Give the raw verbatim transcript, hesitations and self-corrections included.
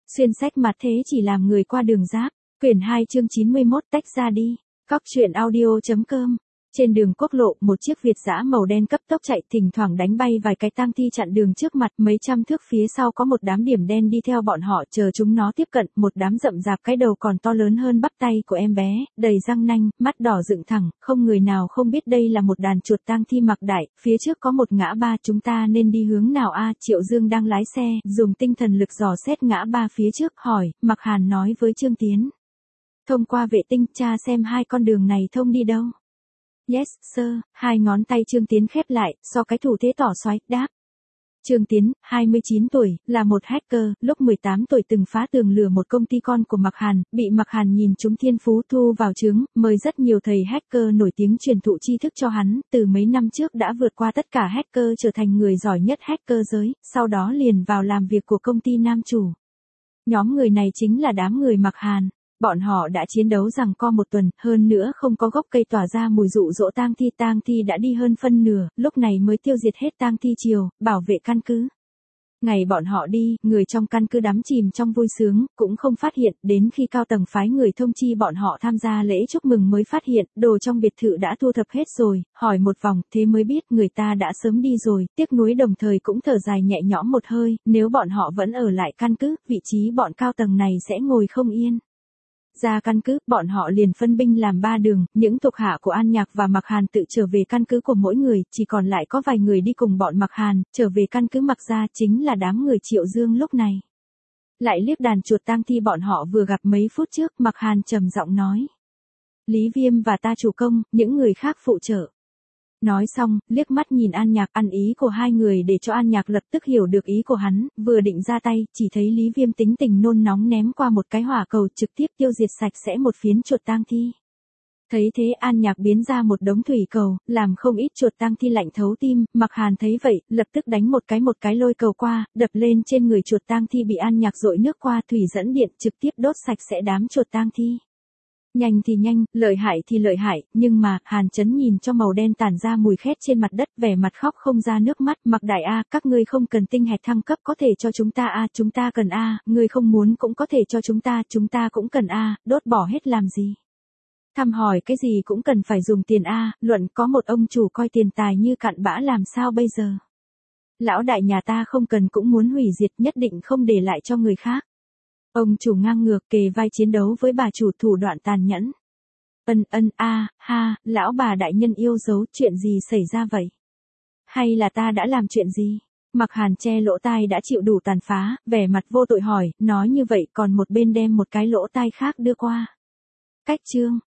Xuyên sách mặt thế chỉ làm người qua đường giáp. Quyển hai chương chín mươi mốt tách ra đi. Cóc truyện audio chấm com. Trên đường quốc lộ, một chiếc Việt dã màu đen cấp tốc chạy, thỉnh thoảng đánh bay vài cái tang thi chặn đường trước mặt, mấy trăm thước phía sau có một đám điểm đen đi theo bọn họ, chờ chúng nó tiếp cận, một đám rậm rạp cái đầu còn to lớn hơn bắp tay của em bé, đầy răng nanh, mắt đỏ dựng thẳng, không người nào không biết đây là một đàn chuột tang thi mặc đại, phía trước có một ngã ba, chúng ta nên đi hướng nào a? Triệu Dương đang lái xe, dùng tinh thần lực dò xét ngã ba phía trước, hỏi, Mặc Hàn nói với Trương Tiến. Thông qua vệ tinh, tra xem hai con đường này thông đi đâu. Yes, sir, hai ngón tay Trương Tiến khép lại, so cái thủ thế tỏ xoáy, đáp. Trương Tiến, hai mươi chín tuổi, là một hacker, lúc mười tám tuổi từng phá tường lừa một công ty con của Mặc Hàn, bị Mặc Hàn nhìn trúng thiên phú thu vào trướng, mời rất nhiều thầy hacker nổi tiếng truyền thụ tri thức cho hắn, từ mấy năm trước đã vượt qua tất cả hacker trở thành người giỏi nhất hacker giới, sau đó liền vào làm việc của công ty nam chủ. Nhóm người này chính là đám người Mặc Hàn. Bọn họ đã chiến đấu giằng co một tuần, hơn nữa không có gốc cây tỏa ra mùi dụ dỗ tang thi, tang thi đã đi hơn phân nửa, lúc này mới tiêu diệt hết tang thi triều, bảo vệ căn cứ. Ngày bọn họ đi, người trong căn cứ đắm chìm trong vui sướng, cũng không phát hiện, đến khi cao tầng phái người thông chi bọn họ tham gia lễ chúc mừng mới phát hiện, đồ trong biệt thự đã thu thập hết rồi, hỏi một vòng, thế mới biết người ta đã sớm đi rồi, tiếc nuối đồng thời cũng thở dài nhẹ nhõm một hơi, nếu bọn họ vẫn ở lại căn cứ, vị trí bọn cao tầng này sẽ ngồi không yên. Ra căn cứ, bọn họ liền phân binh làm ba đường, những thuộc hạ của An Nhạc và Mặc Hàn tự trở về căn cứ của mỗi người, chỉ còn lại có vài người đi cùng bọn Mặc Hàn, trở về căn cứ Mặc gia, chính là đám người Triệu Dương lúc này. Lại liếc đàn chuột tang thi bọn họ vừa gặp mấy phút trước, Mặc Hàn trầm giọng nói. Lý Viêm và ta chủ công, những người khác phụ trợ. Nói xong, liếc mắt nhìn An Nhạc, ăn ý của hai người để cho An Nhạc lập tức hiểu được ý của hắn, vừa định ra tay, chỉ thấy Lý Viêm tính tình nôn nóng ném qua một cái hỏa cầu trực tiếp tiêu diệt sạch sẽ một phiến chuột tang thi. Thấy thế An Nhạc biến ra một đống thủy cầu, làm không ít chuột tang thi lạnh thấu tim, Mặc Hàn thấy vậy, lập tức đánh một cái một cái lôi cầu qua, đập lên trên người chuột tang thi bị An Nhạc dội nước qua, thủy dẫn điện trực tiếp đốt sạch sẽ đám chuột tang thi. Nhanh thì nhanh, lợi hại thì lợi hại, nhưng mà, Hàn Chấn nhìn cho màu đen tản ra mùi khét trên mặt đất, vẻ mặt khóc không ra nước mắt, Mặc Đại a, các ngươi không cần tinh hạch thăng cấp có thể cho chúng ta a, chúng ta cần a, ngươi không muốn cũng có thể cho chúng ta, chúng ta cũng cần a, đốt bỏ hết làm gì? Thăm hỏi cái gì cũng cần phải dùng tiền a, luận có một ông chủ coi tiền tài như cặn bã làm sao bây giờ? Lão đại nhà ta không cần cũng muốn hủy diệt, nhất định không để lại cho người khác. Ông chủ ngang ngược kề vai chiến đấu với bà chủ thủ đoạn tàn nhẫn. Ân ân a, ha, lão bà đại nhân yêu dấu, chuyện gì xảy ra vậy? Hay là ta đã làm chuyện gì? Mặc Hàn che lỗ tai đã chịu đủ tàn phá, vẻ mặt vô tội hỏi, nói như vậy còn một bên đem một cái lỗ tai khác đưa qua. Cách chương.